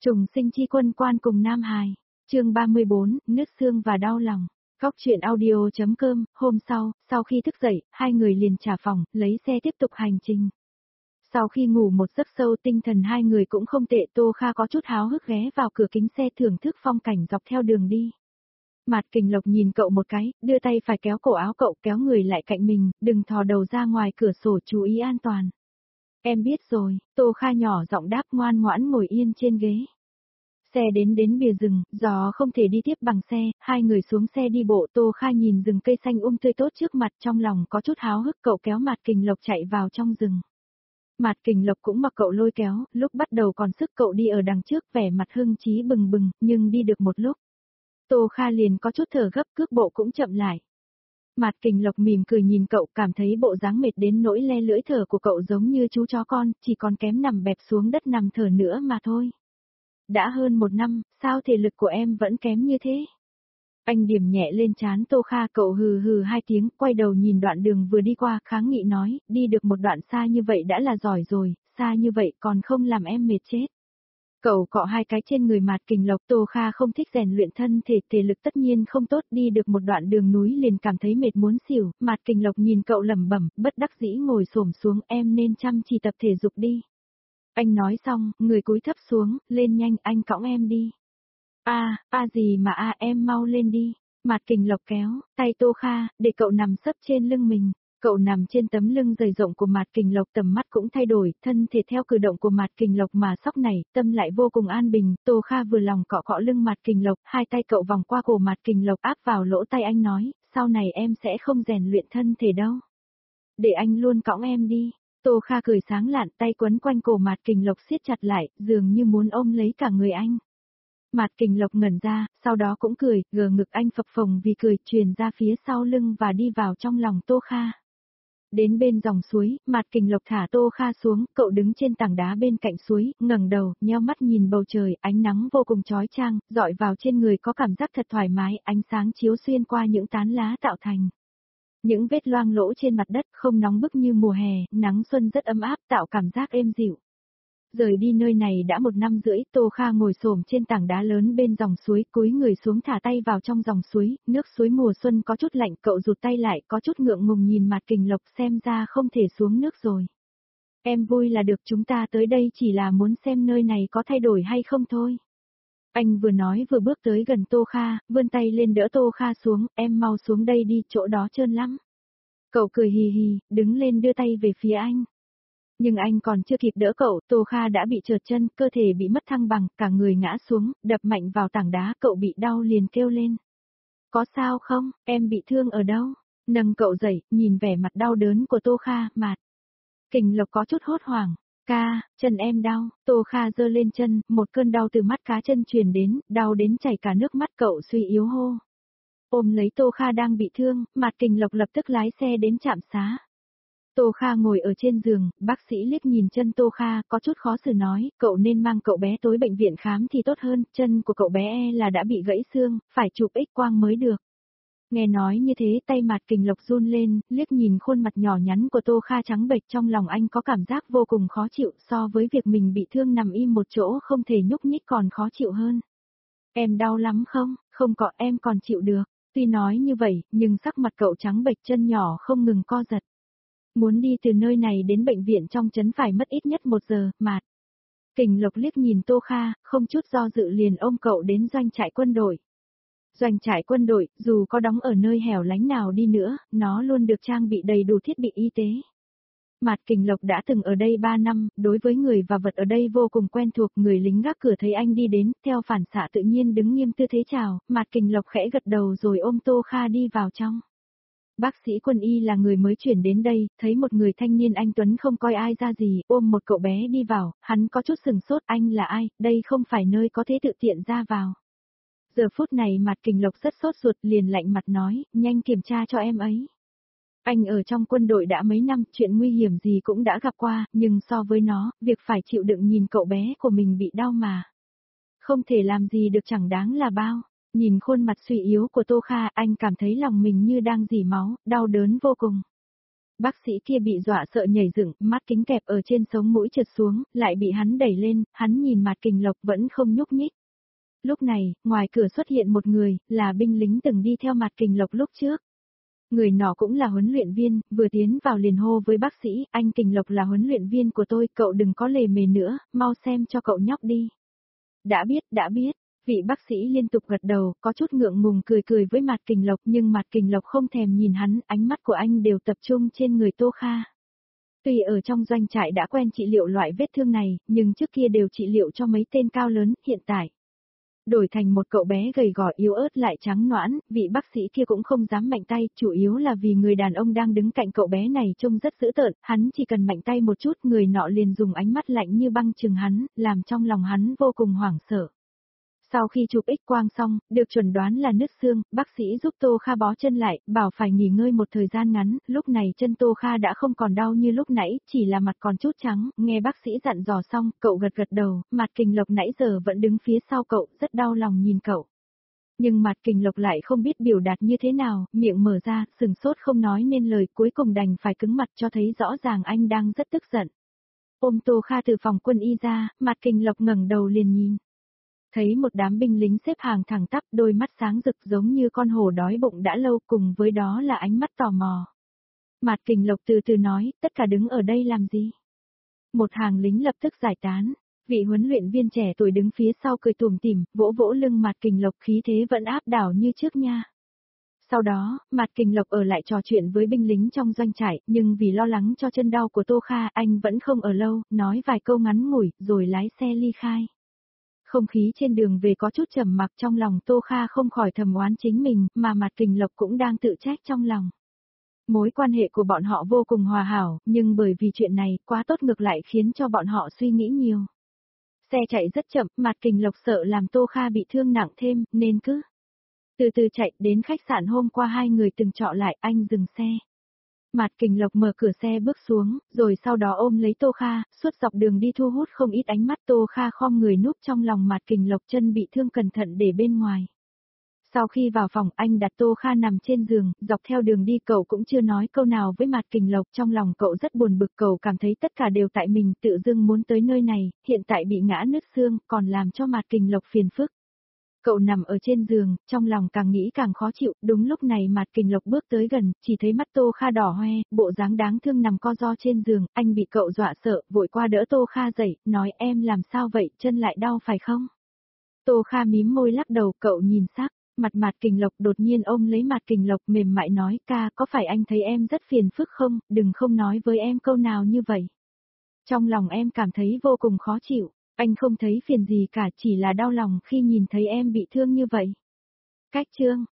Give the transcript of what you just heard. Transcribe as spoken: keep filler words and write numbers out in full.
Trùng sinh chi quân quan cùng Nam Hài. Chương ba mươi bốn, nứt xương và đau lòng. Góc truyện audio.com, hôm sau, sau khi thức dậy, hai người liền trả phòng, lấy xe tiếp tục hành trình. Sau khi ngủ một giấc sâu tinh thần hai người cũng không tệ, Tô Kha có chút háo hức ghé vào cửa kính xe thưởng thức phong cảnh dọc theo đường đi. Mạt Kình Lộc nhìn cậu một cái, đưa tay phải kéo cổ áo cậu, kéo người lại cạnh mình, đừng thò đầu ra ngoài cửa sổ, chú ý an toàn. Em biết rồi, Tô Kha nhỏ giọng đáp, ngoan ngoãn ngồi yên trên ghế. Xe đến đến bìa rừng, gió không thể đi tiếp bằng xe, hai người xuống xe đi bộ. Tô Kha nhìn rừng cây xanh um tươi tốt trước mặt, trong lòng có chút háo hức. Cậu kéo Mạt Kình Lộc chạy vào trong rừng. Mạt Kình Lộc cũng mặc cậu lôi kéo, lúc bắt đầu còn sức cậu đi ở đằng trước, vẻ mặt hưng trí bừng bừng, nhưng đi được một lúc, Tô Kha liền có chút thở gấp, cước bộ cũng chậm lại. Mạt Kình Lộc mỉm cười nhìn cậu, cảm thấy bộ dáng mệt đến nỗi le lưỡi thở của cậu giống như chú chó con, chỉ còn kém nằm bẹp xuống đất nằm thở nữa mà thôi. Đã hơn một năm, sao thể lực của em vẫn kém như thế? Anh điểm nhẹ lên trán Tô Kha, cậu hừ hừ hai tiếng, quay đầu nhìn đoạn đường vừa đi qua, kháng nghị nói, đi được một đoạn xa như vậy đã là giỏi rồi, xa như vậy còn không làm em mệt chết. Cậu cọ hai cái trên người Mạt Kình Lộc. Tô Kha không thích rèn luyện thân thể, thể lực tất nhiên không tốt, đi được một đoạn đường núi liền cảm thấy mệt muốn xỉu. Mạt Kình Lộc nhìn cậu lẩm bẩm, bất đắc dĩ ngồi xổm xuống, em nên chăm chỉ tập thể dục đi. Anh nói xong, người cúi thấp xuống, lên nhanh, anh cõng em đi. A, a gì mà a, em mau lên đi. Mạt Kình Lộc kéo tay Tô Kha, để cậu nằm sấp trên lưng mình. Cậu nằm trên tấm lưng dày rộng của Mạt Kình Lộc, tầm mắt cũng thay đổi, thân thể theo cử động của Mạt Kình Lộc mà sóc nảy, tâm lại vô cùng an bình. Tô Kha vừa lòng cọ cọ lưng Mạt Kình Lộc, hai tay cậu vòng qua cổ Mạt Kình Lộc áp vào lỗ tai anh nói, sau này em sẽ không rèn luyện thân thể đâu. Để anh luôn cõng em đi. Tô Kha cười sáng lạn, tay quấn quanh cổ Mạt Kình Lộc siết chặt lại, dường như muốn ôm lấy cả người anh. Mạt Kình Lộc ngẩn ra, sau đó cũng cười, gờ ngực anh phập phồng vì cười, truyền ra phía sau lưng và đi vào trong lòng Tô Kha. Đến bên dòng suối, Mạt Kình Lộc thả Tô Kha xuống, cậu đứng trên tảng đá bên cạnh suối, ngẩng đầu, nheo mắt nhìn bầu trời, ánh nắng vô cùng chói chang, dọi vào trên người có cảm giác thật thoải mái, ánh sáng chiếu xuyên qua những tán lá tạo thành những vết loang lỗ trên mặt đất, không nóng bức như mùa hè, nắng xuân rất ấm áp, tạo cảm giác êm dịu. Rời đi nơi này đã một năm rưỡi, Tô Kha ngồi xổm trên tảng đá lớn bên dòng suối, cúi người xuống thả tay vào trong dòng suối, nước suối mùa xuân có chút lạnh, cậu rụt tay lại, có chút ngượng ngùng nhìn Mạt Kình Lộc, xem ra không thể xuống nước rồi. Em vui là được, chúng ta tới đây chỉ là muốn xem nơi này có thay đổi hay không thôi. Anh vừa nói vừa bước tới gần Tô Kha, vươn tay lên đỡ Tô Kha xuống, em mau xuống đây đi, chỗ đó trơn lắm. Cậu cười hì hì, đứng lên đưa tay về phía anh. Nhưng anh còn chưa kịp đỡ cậu, Tô Kha đã bị trượt chân, cơ thể bị mất thăng bằng, cả người ngã xuống, đập mạnh vào tảng đá, cậu bị đau liền kêu lên. Có sao không, em bị thương ở đâu? Nâng cậu dậy, nhìn vẻ mặt đau đớn của Tô Kha, Mạt Kình Lộc có chút hốt hoảng. Ca, chân em đau. Tô Kha giơ lên chân, một cơn đau từ mắt cá chân truyền đến, đau đến chảy cả nước mắt, cậu suy yếu hô. Ôm lấy Tô Kha đang bị thương, Mạt Kình Lộc lập tức lái xe đến trạm xá. Tô Kha ngồi ở trên giường, bác sĩ liếc nhìn chân Tô Kha, có chút khó xử nói, cậu nên mang cậu bé tới bệnh viện khám thì tốt hơn, chân của cậu bé e là đã bị gãy xương, phải chụp X quang mới được. Nghe nói như thế, tay Mạt Kình Lộc run lên, liếc nhìn khuôn mặt nhỏ nhắn của Tô Kha trắng bệch, trong lòng anh có cảm giác vô cùng khó chịu, so với việc mình bị thương nằm im một chỗ không thể nhúc nhích còn khó chịu hơn. Em đau lắm không? Không có, em còn chịu được. Tuy nói như vậy, nhưng sắc mặt cậu trắng bệch, chân nhỏ không ngừng co giật. Muốn đi từ nơi này đến bệnh viện trong trấn phải mất ít nhất một giờ, Mạt Kình Lộc liếc nhìn Tô Kha, không chút do dự liền ôm cậu đến doanh trại quân đội. Doanh trại quân đội, dù có đóng ở nơi hẻo lánh nào đi nữa, nó luôn được trang bị đầy đủ thiết bị y tế. Mạt Kình Lộc đã từng ở đây ba năm, đối với người và vật ở đây vô cùng quen thuộc, người lính gác cửa thấy anh đi đến, theo phản xạ tự nhiên đứng nghiêm tư thế chào, Mạt Kình Lộc khẽ gật đầu rồi ôm Tô Kha đi vào trong. Bác sĩ quân y là người mới chuyển đến đây, thấy một người thanh niên anh tuấn không coi ai ra gì, ôm một cậu bé đi vào, hắn có chút sừng sốt, anh là ai, đây không phải nơi có thể tự tiện ra vào. Giờ phút này Mạt Kình Lộc rất sốt ruột, liền lạnh mặt nói, nhanh kiểm tra cho em ấy. Anh ở trong quân đội đã mấy năm, chuyện nguy hiểm gì cũng đã gặp qua, nhưng so với nó, việc phải chịu đựng nhìn cậu bé của mình bị đau mà không thể làm gì được chẳng đáng là bao. Nhìn khuôn mặt suy yếu của Tô Kha, anh cảm thấy lòng mình như đang rỉ máu, đau đớn vô cùng. Bác sĩ kia bị dọa sợ nhảy dựng, mắt kính kẹp ở trên sống mũi trượt xuống, lại bị hắn đẩy lên, hắn nhìn Mạt Kình Lộc vẫn không nhúc nhích. Lúc này, ngoài cửa xuất hiện một người, là binh lính từng đi theo Mạt Kình Lộc lúc trước. Người nọ cũng là huấn luyện viên, vừa tiến vào liền hô với bác sĩ, anh Kình Lộc là huấn luyện viên của tôi, cậu đừng có lề mề nữa, mau xem cho cậu nhóc đi. Đã biết, đã biết. Vị bác sĩ liên tục gật đầu, có chút ngượng ngùng cười cười với Mạt Kình Lộc nhưng Mạt Kình Lộc không thèm nhìn hắn, ánh mắt của anh đều tập trung trên người Tô Kha. Tuy ở trong doanh trại đã quen trị liệu loại vết thương này, nhưng trước kia đều trị liệu cho mấy tên cao lớn, hiện tại đổi thành một cậu bé gầy gò yếu ớt lại trắng nõn, vị bác sĩ kia cũng không dám mạnh tay, chủ yếu là vì người đàn ông đang đứng cạnh cậu bé này trông rất dữ tợn, hắn chỉ cần mạnh tay một chút người nọ liền dùng ánh mắt lạnh như băng chừng hắn, làm trong lòng hắn vô cùng hoảng sợ. Sau khi chụp X quang xong, được chuẩn đoán là nứt xương, bác sĩ giúp Tô Kha bó chân lại, bảo phải nghỉ ngơi một thời gian ngắn, lúc này chân Tô Kha đã không còn đau như lúc nãy, chỉ là mặt còn chút trắng, nghe bác sĩ dặn dò xong, cậu gật gật đầu, Mạt Kình Lộc nãy giờ vẫn đứng phía sau cậu, rất đau lòng nhìn cậu. Nhưng Mạt Kình Lộc lại không biết biểu đạt như thế nào, miệng mở ra, sừng sốt không nói nên lời, cuối cùng đành phải cứng mặt cho thấy rõ ràng anh đang rất tức giận. Ôm Tô Kha từ phòng quân y ra, Mạt Kình Lộc ngẩng đầu liền nhìn. Thấy một đám binh lính xếp hàng thẳng tắp, đôi mắt sáng rực giống như con hổ đói bụng đã lâu, cùng với đó là ánh mắt tò mò. Mạt Kình Lộc từ từ nói, tất cả đứng ở đây làm gì? Một hàng lính lập tức giải tán, vị huấn luyện viên trẻ tuổi đứng phía sau cười tủm tỉm, vỗ vỗ lưng Mạt Kình Lộc, khí thế vẫn áp đảo như trước nha. Sau đó, Mạt Kình Lộc ở lại trò chuyện với binh lính trong doanh trại, nhưng vì lo lắng cho chân đau của Tô Kha, anh vẫn không ở lâu, nói vài câu ngắn ngủi, rồi lái xe ly khai. Không khí trên đường về có chút trầm mặc, trong lòng Tô Kha không khỏi thầm oán chính mình, mà Mạt Kình Lộc cũng đang tự trách trong lòng. Mối quan hệ của bọn họ vô cùng hòa hảo, nhưng bởi vì chuyện này quá tốt ngược lại khiến cho bọn họ suy nghĩ nhiều. Xe chạy rất chậm, Mạt Kình Lộc sợ làm Tô Kha bị thương nặng thêm, nên cứ từ từ chạy đến khách sạn hôm qua hai người từng trọ lại, anh dừng xe. Mạt Kình Lộc mở cửa xe bước xuống, rồi sau đó ôm lấy Tô Kha, suốt dọc đường đi thu hút không ít ánh mắt. Tô Kha khom người núp trong lòng Mạt Kình Lộc, chân bị thương cẩn thận để bên ngoài. Sau khi vào phòng, anh đặt Tô Kha nằm trên giường, dọc theo đường đi cậu cũng chưa nói câu nào với Mạt Kình Lộc, trong lòng cậu rất buồn bực, cậu cảm thấy tất cả đều tại mình, tự dưng muốn tới nơi này, hiện tại bị ngã nứt xương, còn làm cho Mạt Kình Lộc phiền phức. Cậu nằm ở trên giường, trong lòng càng nghĩ càng khó chịu, đúng lúc này Mạt Kình Lộc bước tới gần, chỉ thấy mắt Tô Kha đỏ hoe, bộ dáng đáng thương nằm co ro trên giường, anh bị cậu dọa sợ, vội qua đỡ Tô Kha dậy, nói em làm sao vậy, chân lại đau phải không? Tô Kha mím môi lắc đầu, cậu nhìn sắc, mặt Mạt Kình Lộc đột nhiên ôm lấy Mạt Kình Lộc mềm mại nói, ca có phải anh thấy em rất phiền phức không, đừng không nói với em câu nào như vậy. Trong lòng em cảm thấy vô cùng khó chịu. Anh không thấy phiền gì cả, chỉ là đau lòng khi nhìn thấy em bị thương như vậy. Cách chương